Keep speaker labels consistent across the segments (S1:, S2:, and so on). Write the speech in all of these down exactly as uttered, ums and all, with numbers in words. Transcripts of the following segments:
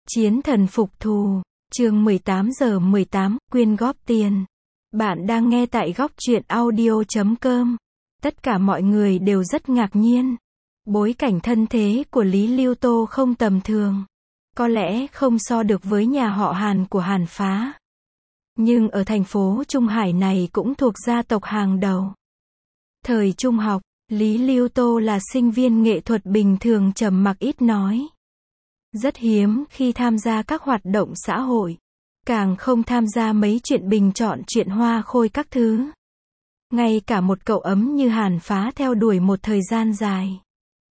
S1: Chiến thần phục thù, chương mười tám giờ mười tám, quyên góp tiền. Bạn đang nghe tại góc truyện audio chấm com. Tất cả mọi người đều rất ngạc nhiên. Bối cảnh thân thế của Lý Lưu Tô không tầm thường. Có lẽ không so được với nhà họ Hàn của Hàn Phá. Nhưng ở thành phố Trung Hải này cũng thuộc gia tộc hàng đầu. Thời trung học, Lý Lưu Tô là sinh viên nghệ thuật bình thường trầm mặc ít nói. Rất hiếm khi tham gia các hoạt động xã hội. Càng không tham gia mấy chuyện bình chọn chuyện hoa khôi các thứ. Ngay cả một cậu ấm như Hàn Phá theo đuổi một thời gian dài.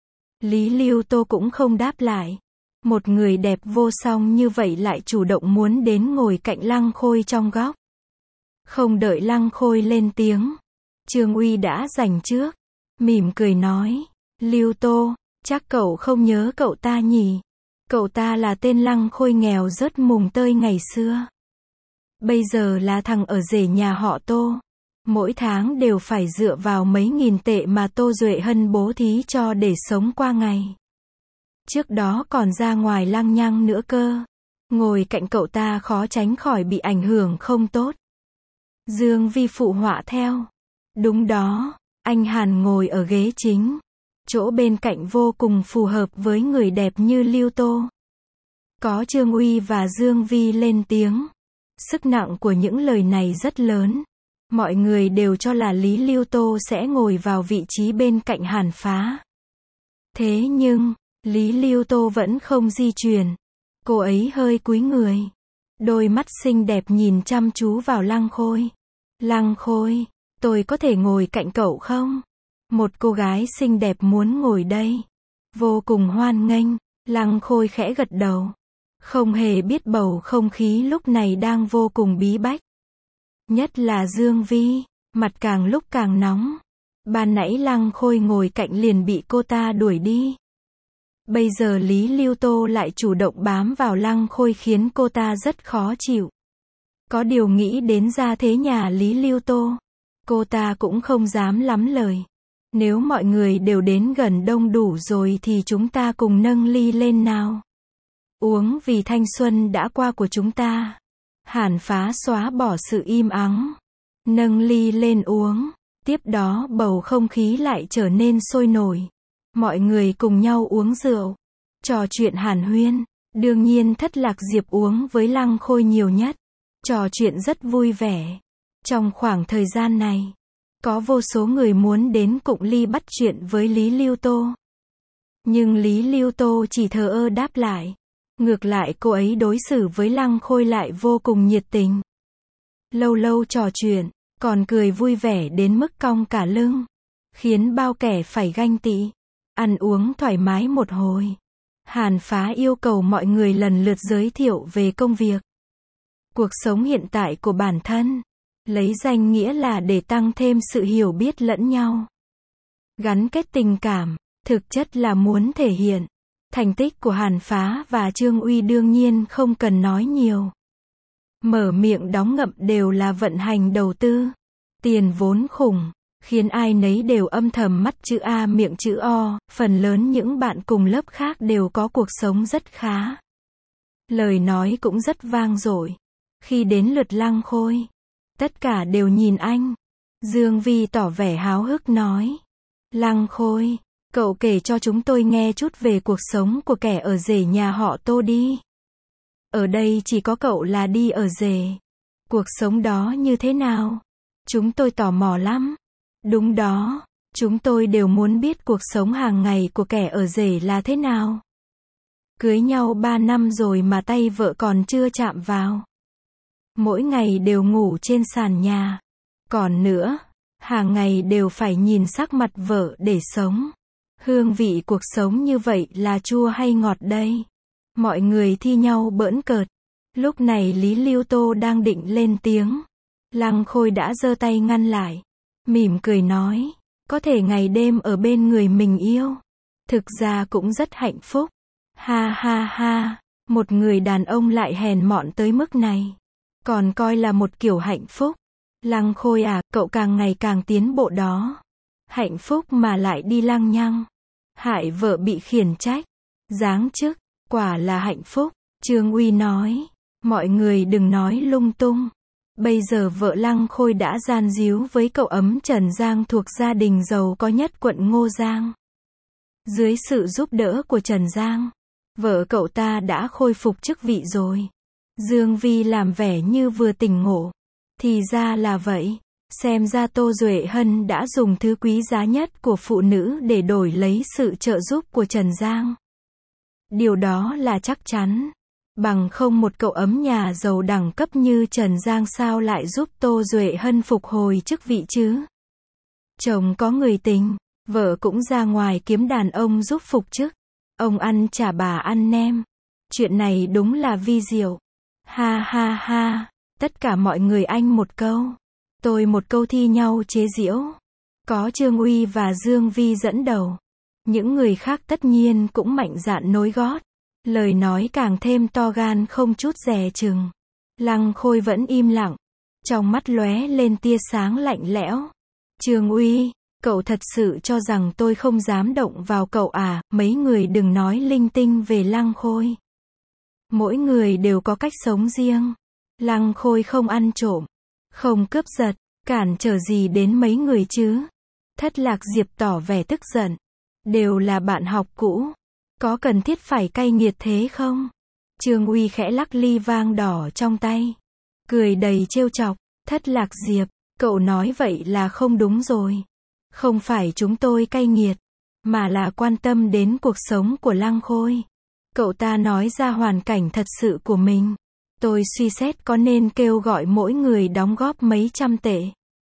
S1: Lý Lưu Tô cũng không đáp lại. Một người đẹp vô song như vậy lại chủ động muốn đến ngồi cạnh Lăng Khôi trong góc. Không đợi Lăng Khôi lên tiếng, Trương Uy đã giành trước. Mỉm cười nói, Lưu Tô, chắc cậu không nhớ cậu ta nhỉ? Cậu ta là tên Lăng Khôi nghèo rớt mùng tơi ngày xưa. Bây giờ là thằng ở rể nhà họ Tô. Mỗi tháng đều phải dựa vào mấy nghìn tệ mà Tô Duệ Hân bố thí cho để sống qua ngày. Trước đó còn ra ngoài lăng nhăng nữa cơ. Ngồi cạnh cậu ta khó tránh khỏi bị ảnh hưởng không tốt. Dương Vi phụ họa theo. Đúng đó, anh Hàn ngồi ở ghế chính. Chỗ bên cạnh vô cùng phù hợp với người đẹp như Lưu Tô. Có Trương Uy và Dương Vi lên tiếng. Sức nặng của những lời này rất lớn. Mọi người đều cho là Lý Lưu Tô sẽ ngồi vào vị trí bên cạnh Hàn Phá. Thế nhưng, Lý Lưu Tô vẫn không di chuyển. Cô ấy hơi cúi người. Đôi mắt xinh đẹp nhìn chăm chú vào Lăng Khôi. Lăng Khôi, tôi có thể ngồi cạnh cậu không? Một cô gái xinh đẹp muốn ngồi đây. Vô cùng hoan nghênh. Lăng Khôi khẽ gật đầu. Không hề biết bầu không khí lúc này đang vô cùng bí bách. Nhất là Dương Vi, mặt càng lúc càng nóng. Ban nãy Lăng Khôi ngồi cạnh liền bị cô ta đuổi đi. Bây giờ Lý Lưu Tô lại chủ động bám vào Lăng Khôi khiến cô ta rất khó chịu. Có điều nghĩ đến gia thế nhà Lý Lưu Tô, cô ta cũng không dám lắm lời. Nếu mọi người đều đến gần đông đủ rồi thì chúng ta cùng nâng ly lên nào. Uống vì thanh xuân đã qua của chúng ta. Hàn Phá xóa bỏ sự im ắng. Nâng ly lên uống. Tiếp đó bầu không khí lại trở nên sôi nổi. Mọi người cùng nhau uống rượu. Trò chuyện hàn huyên. Đương nhiên Thất Lạc Diệp uống với Lăng Khôi nhiều nhất. Trò chuyện rất vui vẻ. Trong khoảng thời gian này, có vô số người muốn đến cụng ly bắt chuyện với Lý Lưu Tô. Nhưng Lý Lưu Tô chỉ thờ ơ đáp lại. Ngược lại cô ấy đối xử với Lăng Khôi lại vô cùng nhiệt tình. Lâu lâu trò chuyện, còn cười vui vẻ đến mức cong cả lưng. Khiến bao kẻ phải ganh tị. Ăn uống thoải mái một hồi. Hàn Phá yêu cầu mọi người lần lượt giới thiệu về công việc. Cuộc sống hiện tại của bản thân. Lấy danh nghĩa là để tăng thêm sự hiểu biết lẫn nhau. Gắn kết tình cảm, thực chất là muốn thể hiện. Thành tích của Hàn Phá và Trương Uy đương nhiên không cần nói nhiều. Mở miệng đóng ngậm đều là vận hành đầu tư. Tiền vốn khủng, khiến ai nấy đều âm thầm mắt chữ A miệng chữ O, phần lớn những bạn cùng lớp khác đều có cuộc sống rất khá. Lời nói cũng rất vang dội. Khi đến lượt Lăng Khôi, tất cả đều nhìn anh. Dương Vi tỏ vẻ háo hức nói. Lăng Khôi, cậu kể cho chúng tôi nghe chút về cuộc sống của kẻ ở rể nhà họ Tô đi. Ở đây chỉ có cậu là đi ở rể. Cuộc sống đó như thế nào? Chúng tôi tò mò lắm. Đúng đó, chúng tôi đều muốn biết cuộc sống hàng ngày của kẻ ở rể là thế nào. Cưới nhau ba năm rồi mà tay vợ còn chưa chạm vào. Mỗi ngày đều ngủ trên sàn nhà. Còn nữa, hàng ngày đều phải nhìn sắc mặt vợ để sống. Hương vị cuộc sống như vậy là chua hay ngọt đây? Mọi người thi nhau bỡn cợt. Lúc này Lý Lưu Tô đang định lên tiếng. Lăng Khôi đã giơ tay ngăn lại. Mỉm cười nói, có thể ngày đêm ở bên người mình yêu. Thực ra cũng rất hạnh phúc. Ha ha ha, một người đàn ông lại hèn mọn tới mức này. Còn coi là một kiểu hạnh phúc. Lăng Khôi à, cậu càng ngày càng tiến bộ đó. Hạnh phúc mà lại đi lăng nhăng. Hại vợ bị khiển trách. Giáng chức, quả là hạnh phúc. Trương Uy nói, mọi người đừng nói lung tung. Bây giờ vợ Lăng Khôi đã gian díu với cậu ấm Trần Giang thuộc gia đình giàu có nhất quận Ngô Giang. Dưới sự giúp đỡ của Trần Giang, vợ cậu ta đã khôi phục chức vị rồi. Dương Vi làm vẻ như vừa tỉnh ngộ. Thì ra là vậy. Xem ra Tô Duệ Hân đã dùng thứ quý giá nhất của phụ nữ để đổi lấy sự trợ giúp của Trần Giang. Điều đó là chắc chắn. Bằng không một cậu ấm nhà giàu đẳng cấp như Trần Giang sao lại giúp Tô Duệ Hân phục hồi chức vị chứ? Chồng có người tình, vợ cũng ra ngoài kiếm đàn ông giúp phục chức. Ông ăn chả bà ăn nem. Chuyện này đúng là vi diệu. Ha ha ha, tất cả mọi người anh một câu, tôi một câu thi nhau chế giễu. Có Trương Uy và Dương Vi dẫn đầu. Những người khác tất nhiên cũng mạnh dạn nối gót. Lời nói càng thêm to gan không chút dè chừng. Lăng Khôi vẫn im lặng. Trong mắt lóe lên tia sáng lạnh lẽo. Trương Uy, cậu thật sự cho rằng tôi không dám động vào cậu à? Mấy người đừng nói linh tinh về Lăng Khôi. Mỗi người đều có cách sống riêng. Lăng Khôi không ăn trộm, không cướp giật, cản trở gì đến mấy người chứ? Thất Lạc Diệp tỏ vẻ tức giận. Đều là bạn học cũ. Có cần thiết phải cay nghiệt thế không? Trương Uy khẽ lắc ly vang đỏ trong tay. Cười đầy trêu chọc. Thất Lạc Diệp, cậu nói vậy là không đúng rồi. Không phải chúng tôi cay nghiệt, mà là quan tâm đến cuộc sống của Lăng Khôi. Cậu ta nói ra hoàn cảnh thật sự của mình. Tôi suy xét có nên kêu gọi mỗi người đóng góp mấy trăm tệ.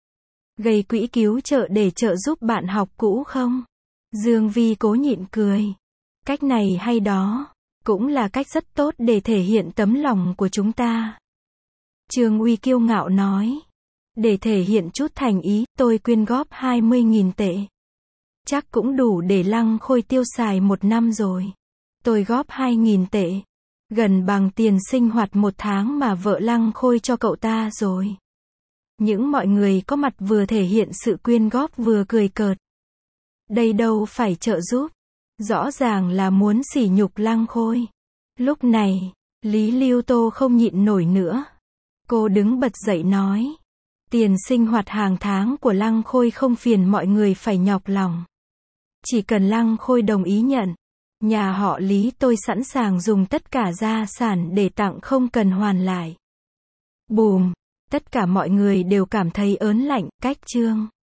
S1: Gây quỹ cứu trợ để trợ giúp bạn học cũ không? Dương Vi cố nhịn cười. Cách này hay đó. Cũng là cách rất tốt để thể hiện tấm lòng của chúng ta. Trương Uy kiêu ngạo nói. Để thể hiện chút thành ý, tôi quyên góp hai mươi nghìn tệ. Chắc cũng đủ để Lăng Khôi tiêu xài một năm rồi. Tôi góp hai nghìn tệ. Gần bằng tiền sinh hoạt một tháng mà vợ Lăng Khôi cho cậu ta rồi. Những mọi người có mặt vừa thể hiện sự quyên góp vừa cười cợt. Đây đâu phải trợ giúp. Rõ ràng là muốn sỉ nhục Lăng Khôi. Lúc này, Lý Lưu Tô không nhịn nổi nữa. Cô đứng bật dậy nói. Tiền sinh hoạt hàng tháng của Lăng Khôi không phiền mọi người phải nhọc lòng. Chỉ cần Lăng Khôi đồng ý nhận. Nhà họ Lý tôi sẵn sàng dùng tất cả gia sản để tặng không cần hoàn lại. Bùm, tất cả mọi người đều cảm thấy ớn lạnh, cách chương.